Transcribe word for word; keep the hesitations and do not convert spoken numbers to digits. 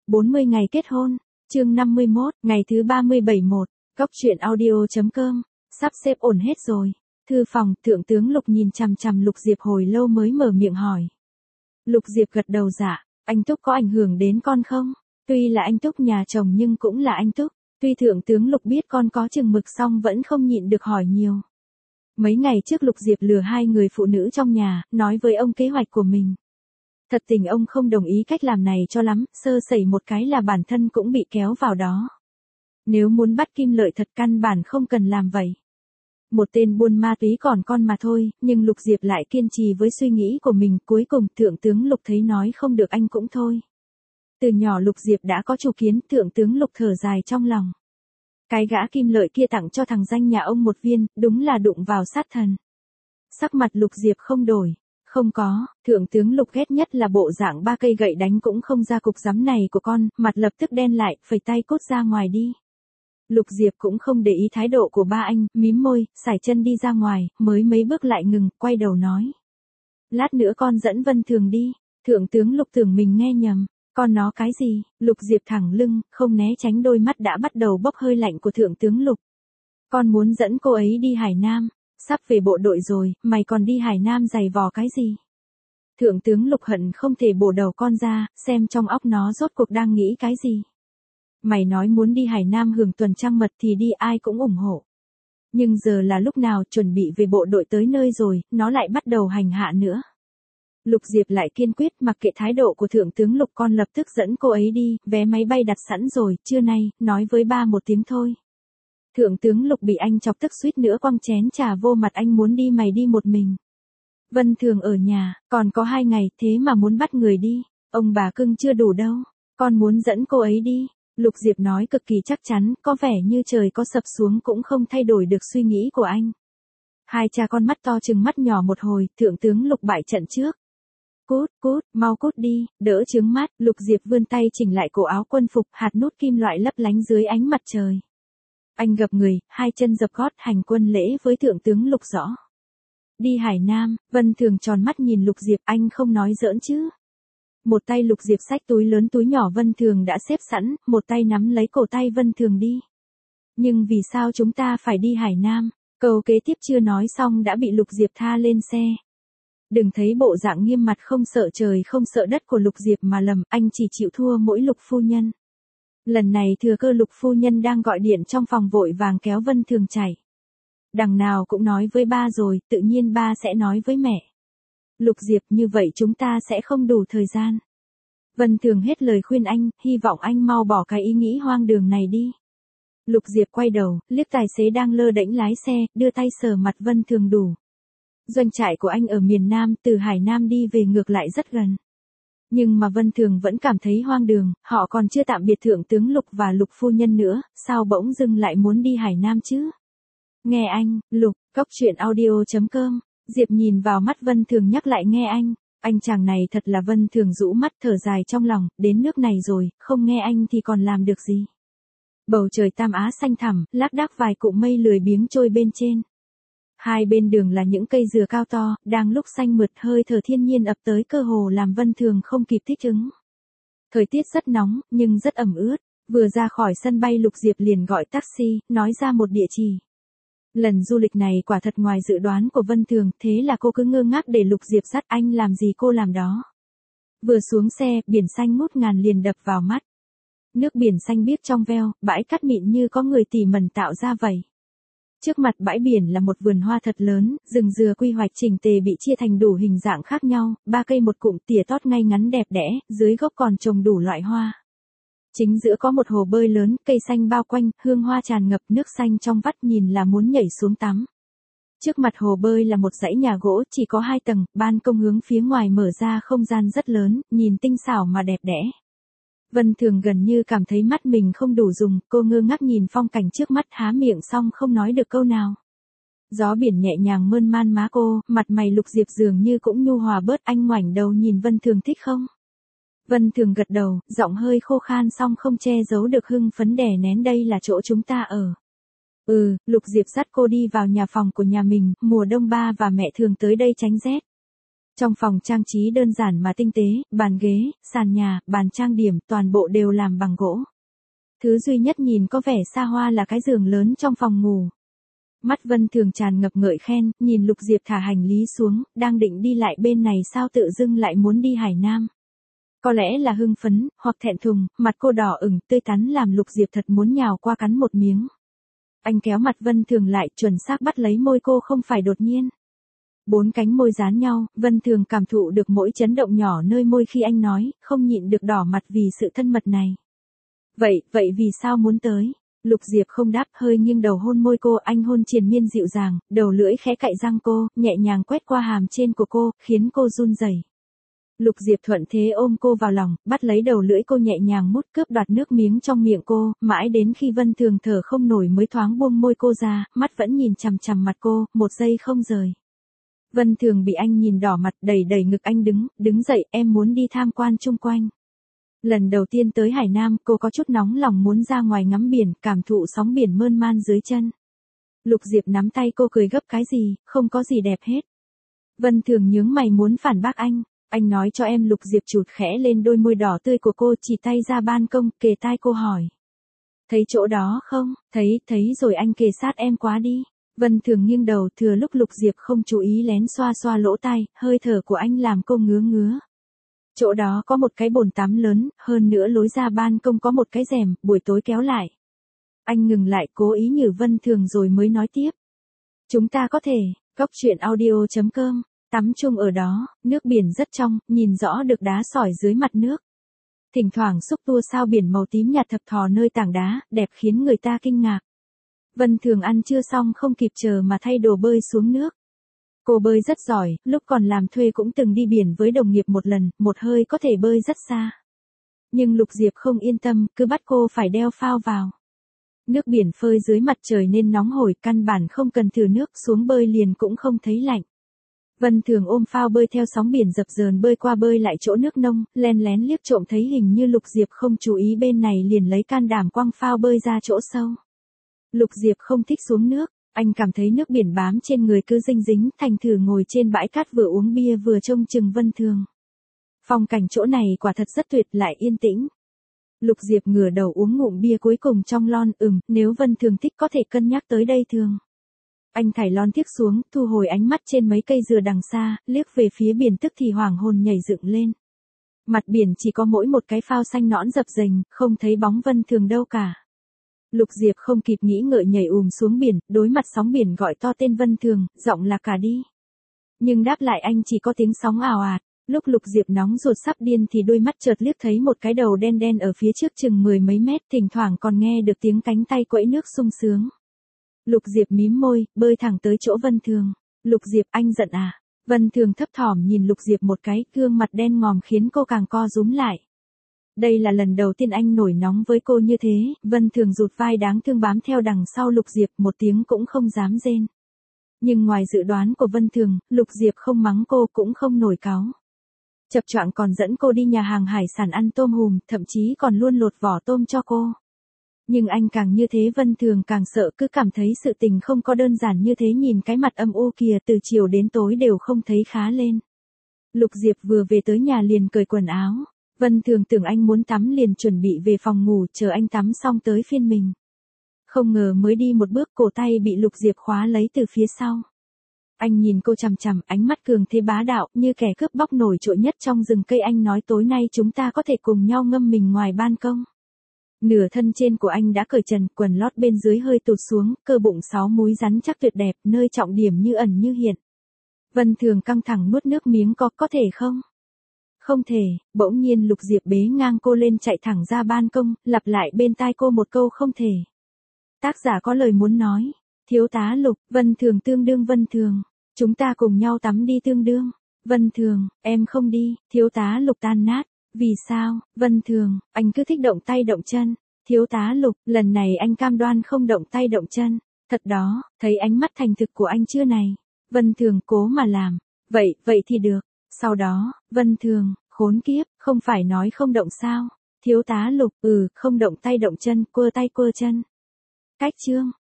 bốn mươi ngày kết hôn, chương năm mươi mốt, ngày thứ ba mươi bảy một, Cóc truyện audio chấm com, sắp xếp ổn hết rồi. Thư phòng, thượng tướng Lục nhìn chằm chằm Lục Diệp hồi lâu mới mở miệng hỏi. Lục Diệp gật đầu dạ, anh Túc có ảnh hưởng đến con không? Tuy là anh Túc nhà chồng nhưng cũng là anh Túc, tuy thượng tướng Lục biết con có chừng mực song vẫn không nhịn được hỏi nhiều. Mấy ngày trước Lục Diệp lừa hai người phụ nữ trong nhà, nói với ông kế hoạch của mình. Thật tình ông không đồng ý cách làm này cho lắm, sơ sẩy một cái là bản thân cũng bị kéo vào đó. Nếu muốn bắt Kim Lợi thật căn bản không cần làm vậy. Một tên buôn ma túy còn con mà thôi, nhưng Lục Diệp lại kiên trì với suy nghĩ của mình, cuối cùng thượng tướng Lục thấy nói không được anh cũng thôi. Từ nhỏ Lục Diệp đã có chủ kiến, thượng tướng Lục thở dài trong lòng. Cái gã Kim Lợi kia tặng cho thằng danh nhà ông một viên, đúng là đụng vào sát thần. Sắc mặt Lục Diệp không đổi. Không có, thượng tướng Lục ghét nhất là bộ dạng ba cây gậy đánh cũng không ra cục rắm này của con, mặt lập tức đen lại, phẩy tay cút ra ngoài đi. Lục Diệp cũng không để ý thái độ của ba anh, mím môi, sải chân đi ra ngoài, mới mấy bước lại ngừng, quay đầu nói. Lát nữa con dẫn Vân Thường đi, thượng tướng Lục tưởng mình nghe nhầm, con nó cái gì, Lục Diệp thẳng lưng, không né tránh đôi mắt đã bắt đầu bốc hơi lạnh của thượng tướng Lục. Con muốn dẫn cô ấy đi Hải Nam. Sắp về bộ đội rồi, mày còn đi Hải Nam giày vò cái gì? Thượng tướng Lục hận không thể bổ đầu con ra, xem trong óc nó rốt cuộc đang nghĩ cái gì. Mày nói muốn đi Hải Nam hưởng tuần trăng mật thì đi, ai cũng ủng hộ. Nhưng giờ là lúc nào chuẩn bị về bộ đội tới nơi rồi, nó lại bắt đầu hành hạ nữa. Lục Diệp lại kiên quyết, mặc kệ thái độ của thượng tướng Lục, con lập tức dẫn cô ấy đi, vé máy bay đặt sẵn rồi, trưa nay, nói với ba một tiếng thôi. Thượng tướng Lục bị anh chọc tức suýt nữa quăng chén trà vô mặt, anh muốn đi mày đi một mình. Vân Thường ở nhà, còn có hai ngày, thế mà muốn bắt người đi, ông bà cưng chưa đủ đâu, con muốn dẫn cô ấy đi. Lục Diệp nói cực kỳ chắc chắn, có vẻ như trời có sập xuống cũng không thay đổi được suy nghĩ của anh. Hai cha con mắt to trừng mắt nhỏ một hồi, thượng tướng Lục bại trận trước. Cút, cút, mau cút đi, đỡ chướng mắt, Lục Diệp vươn tay chỉnh lại cổ áo quân phục, hạt nút kim loại lấp lánh dưới ánh mặt trời. Anh gập người, hai chân dập gót hành quân lễ với thượng tướng Lục rõ. Đi Hải Nam, Vân Thường tròn mắt nhìn Lục Diệp, anh không nói giỡn chứ. Một tay Lục Diệp xách túi lớn túi nhỏ Vân Thường đã xếp sẵn, một tay nắm lấy cổ tay Vân Thường đi. Nhưng vì sao chúng ta phải đi Hải Nam? Câu kế tiếp chưa nói xong đã bị Lục Diệp tha lên xe. Đừng thấy bộ dạng nghiêm mặt không sợ trời không sợ đất của Lục Diệp mà lầm, anh chỉ chịu thua mỗi Lục phu nhân. Lần này thừa cơ Lục phu nhân đang gọi điện trong phòng vội vàng kéo Vân Thường chạy. Đằng nào cũng nói với ba rồi, tự nhiên ba sẽ nói với mẹ. Lục Diệp, như vậy chúng ta sẽ không đủ thời gian. Vân Thường hết lời khuyên anh, hy vọng anh mau bỏ cái ý nghĩ hoang đường này đi. Lục Diệp quay đầu, liếc tài xế đang lơ đễnh lái xe, đưa tay sờ mặt Vân Thường đủ. Doanh trại của anh ở miền Nam, từ Hải Nam đi về ngược lại rất gần. Nhưng mà Vân Thường vẫn cảm thấy hoang đường, họ còn chưa tạm biệt thượng tướng Lục và Lục phu nhân nữa, sao bỗng dưng lại muốn đi Hải Nam chứ? Nghe anh, Lục, Cóc truyện audio chấm com, Diệp nhìn vào mắt Vân Thường nhắc lại nghe anh, anh chàng này thật là. Vân Thường rũ mắt thở dài trong lòng, đến nước này rồi, không nghe anh thì còn làm được gì. Bầu trời Tam Á xanh thẳm, lác đác vài cụm mây lười biếng trôi bên trên. Hai bên đường là những cây dừa cao to, đang lúc xanh mượt, hơi thở thiên nhiên ập tới cơ hồ làm Vân Thường không kịp thích ứng. Thời tiết rất nóng, nhưng rất ẩm ướt, vừa ra khỏi sân bay Lục Diệp liền gọi taxi, nói ra một địa chỉ. Lần du lịch này quả thật ngoài dự đoán của Vân Thường, thế là cô cứ ngơ ngác để Lục Diệp dắt, anh làm gì cô làm đó. Vừa xuống xe, biển xanh ngút ngàn liền đập vào mắt. Nước biển xanh biếc trong veo, bãi cát mịn như có người tỉ mẩn tạo ra vậy. Trước mặt bãi biển là một vườn hoa thật lớn, rừng dừa quy hoạch chỉnh tề bị chia thành đủ hình dạng khác nhau, ba cây một cụm tỉa tót ngay ngắn đẹp đẽ, dưới gốc còn trồng đủ loại hoa. Chính giữa có một hồ bơi lớn, cây xanh bao quanh, hương hoa tràn ngập, nước xanh trong vắt nhìn là muốn nhảy xuống tắm. Trước mặt hồ bơi là một dãy nhà gỗ, chỉ có hai tầng, ban công hướng phía ngoài mở ra không gian rất lớn, nhìn tinh xảo mà đẹp đẽ. Vân Thường gần như cảm thấy mắt mình không đủ dùng, cô ngơ ngác nhìn phong cảnh trước mắt, há miệng xong không nói được câu nào. Gió biển nhẹ nhàng mơn man má cô, mặt mày Lục Diệp dường như cũng nhu hòa bớt, anh ngoảnh đầu nhìn Vân Thường thích không? Vân Thường gật đầu, giọng hơi khô khan song không che giấu được hưng phấn đè nén, đây là chỗ chúng ta ở. Ừ, Lục Diệp dắt cô đi vào nhà phòng của nhà mình, mùa đông ba và mẹ thường tới đây tránh rét. Trong phòng trang trí đơn giản mà tinh tế, bàn ghế, sàn nhà, bàn trang điểm, toàn bộ đều làm bằng gỗ. Thứ duy nhất nhìn có vẻ xa hoa là cái giường lớn trong phòng ngủ. Mắt Vân Thường tràn ngập ngợi khen, nhìn Lục Diệp thả hành lý xuống, đang định đi lại bên này sao tự dưng lại muốn đi Hải Nam. Có lẽ là hưng phấn, hoặc thẹn thùng, mặt cô đỏ ửng tươi tắn làm Lục Diệp thật muốn nhào qua cắn một miếng. Anh kéo mặt Vân Thường lại, chuẩn xác bắt lấy môi cô không phải đột nhiên. Bốn cánh môi dán nhau, Vân Thường cảm thụ được mỗi chấn động nhỏ nơi môi khi anh nói, không nhịn được đỏ mặt vì sự thân mật này. Vậy, vậy vì sao muốn tới? Lục Diệp không đáp, hơi nghiêng đầu hôn môi cô, anh hôn triền miên dịu dàng, đầu lưỡi khẽ cạy răng cô, nhẹ nhàng quét qua hàm trên của cô, khiến cô run rẩy. Lục Diệp thuận thế ôm cô vào lòng, bắt lấy đầu lưỡi cô nhẹ nhàng mút cướp đoạt nước miếng trong miệng cô, mãi đến khi Vân Thường thở không nổi mới thoáng buông môi cô ra, mắt vẫn nhìn chằm chằm mặt cô, một giây không rời. Vân Thường bị anh nhìn đỏ mặt, đẩy đẩy ngực anh đứng, đứng dậy, em muốn đi tham quan chung quanh. Lần đầu tiên tới Hải Nam, cô có chút nóng lòng muốn ra ngoài ngắm biển, cảm thụ sóng biển mơn man dưới chân. Lục Diệp nắm tay cô cười gấp cái gì, không có gì đẹp hết. Vân Thường nhướng mày muốn phản bác anh, anh nói cho em. Lục Diệp chụt khẽ lên đôi môi đỏ tươi của cô, chỉ tay ra ban công, kề tai cô hỏi. Thấy chỗ đó không? Thấy, thấy rồi, anh kề sát em quá đi. Vân Thường nghiêng đầu, thừa lúc Lục Diệp không chú ý lén xoa xoa lỗ tai, hơi thở của anh làm cô ngứa ngứa. Chỗ đó có một cái bồn tắm lớn, hơn nữa lối ra ban công có một cái rèm, buổi tối kéo lại. Anh ngừng lại, cố ý nhử Vân Thường rồi mới nói tiếp. Chúng ta có thể, cốc truyện audio chấm com, tắm chung ở đó, nước biển rất trong, nhìn rõ được đá sỏi dưới mặt nước. Thỉnh thoảng xúc tua sao biển màu tím nhạt thập thò nơi tảng đá, đẹp khiến người ta kinh ngạc. Vân Thường ăn chưa xong không kịp chờ mà thay đồ bơi xuống nước. Cô bơi rất giỏi, lúc còn làm thuê cũng từng đi biển với đồng nghiệp một lần, một hơi có thể bơi rất xa. Nhưng Lục Diệp không yên tâm, cứ bắt cô phải đeo phao vào. Nước biển phơi dưới mặt trời nên nóng hổi, căn bản không cần thử nước, xuống bơi liền cũng không thấy lạnh. Vân Thường ôm phao bơi theo sóng biển dập dờn bơi qua bơi lại chỗ nước nông, len lén liếc trộm thấy hình như Lục Diệp không chú ý bên này liền lấy can đảm quăng phao bơi ra chỗ sâu. Lục Diệp không thích xuống nước, anh cảm thấy nước biển bám trên người cứ dinh dính, thành thử ngồi trên bãi cát vừa uống bia vừa trông chừng Vân Thường. Phong cảnh chỗ này quả thật rất tuyệt, lại yên tĩnh. Lục Diệp ngửa đầu uống ngụm bia cuối cùng trong lon, ừm, nếu Vân Thường thích có thể cân nhắc tới đây thường. Anh thải lon tiếc xuống, thu hồi ánh mắt trên mấy cây dừa đằng xa, liếc về phía biển tức thì hoảng hồn nhảy dựng lên. Mặt biển chỉ có mỗi một cái phao xanh nõn dập dềnh, không thấy bóng Vân Thường đâu cả. Lục Diệp không kịp nghĩ ngợi nhảy ùm xuống biển, đối mặt sóng biển gọi to tên Vân Thường, giọng là cả đi. Nhưng đáp lại anh chỉ có tiếng sóng ào ạt. Lúc Lục Diệp nóng ruột sắp điên thì đôi mắt chợt liếc thấy một cái đầu đen đen ở phía trước chừng mười mấy mét, thỉnh thoảng còn nghe được tiếng cánh tay quẫy nước sung sướng. Lục Diệp mím môi, bơi thẳng tới chỗ Vân Thường. Lục Diệp, anh giận à? Vân Thường thấp thỏm nhìn Lục Diệp một cái, gương mặt đen ngòm khiến cô càng co rúm lại. Đây là lần đầu tiên anh nổi nóng với cô như thế. Vân Thường rụt vai đáng thương bám theo đằng sau Lục Diệp, một tiếng cũng không dám rên. Nhưng ngoài dự đoán của Vân Thường, Lục Diệp không mắng cô cũng không nổi cáu. Chập choạng còn dẫn cô đi nhà hàng hải sản ăn tôm hùm, thậm chí còn luôn lột vỏ tôm cho cô. Nhưng anh càng như thế Vân Thường càng sợ, cứ cảm thấy sự tình không có đơn giản như thế, nhìn cái mặt âm u kìa từ chiều đến tối đều không thấy khá lên. Lục Diệp vừa về tới nhà liền cởi quần áo. Vân Thường tưởng anh muốn tắm liền chuẩn bị về phòng ngủ chờ anh tắm xong tới phiên mình. Không ngờ mới đi một bước cổ tay bị Lục Diệp khóa lấy từ phía sau. Anh nhìn cô chằm chằm, ánh mắt cường thế bá đạo, như kẻ cướp bóc nổi trội nhất trong rừng cây. Anh nói tối nay chúng ta có thể cùng nhau ngâm mình ngoài ban công. Nửa thân trên của anh đã cởi trần, quần lót bên dưới hơi tụt xuống, cơ bụng sáu múi rắn chắc tuyệt đẹp, nơi trọng điểm như ẩn như hiện. Vân Thường căng thẳng nuốt nước miếng, có, có thể không? Không thể. Bỗng nhiên Lục Diệp bế ngang cô lên chạy thẳng ra ban công, lặp lại bên tai cô một câu không thể. Tác giả có lời muốn nói. Thiếu tá Lục, Vân Thường tương đương Vân Thường. Chúng ta cùng nhau tắm đi tương đương. Vân Thường, em không đi. Thiếu tá Lục tan nát. Vì sao? Vân Thường, anh cứ thích động tay động chân. Thiếu tá Lục, lần này anh cam đoan không động tay động chân. Thật đó, thấy ánh mắt thành thực của anh chưa này? Vân Thường cố mà làm. Vậy, vậy thì được. Sau đó, Vân Thường, khốn kiếp, không phải nói không động sao? Thiếu tá Lục, ừ, không động tay động chân, quơ tay quơ chân. Cách chương.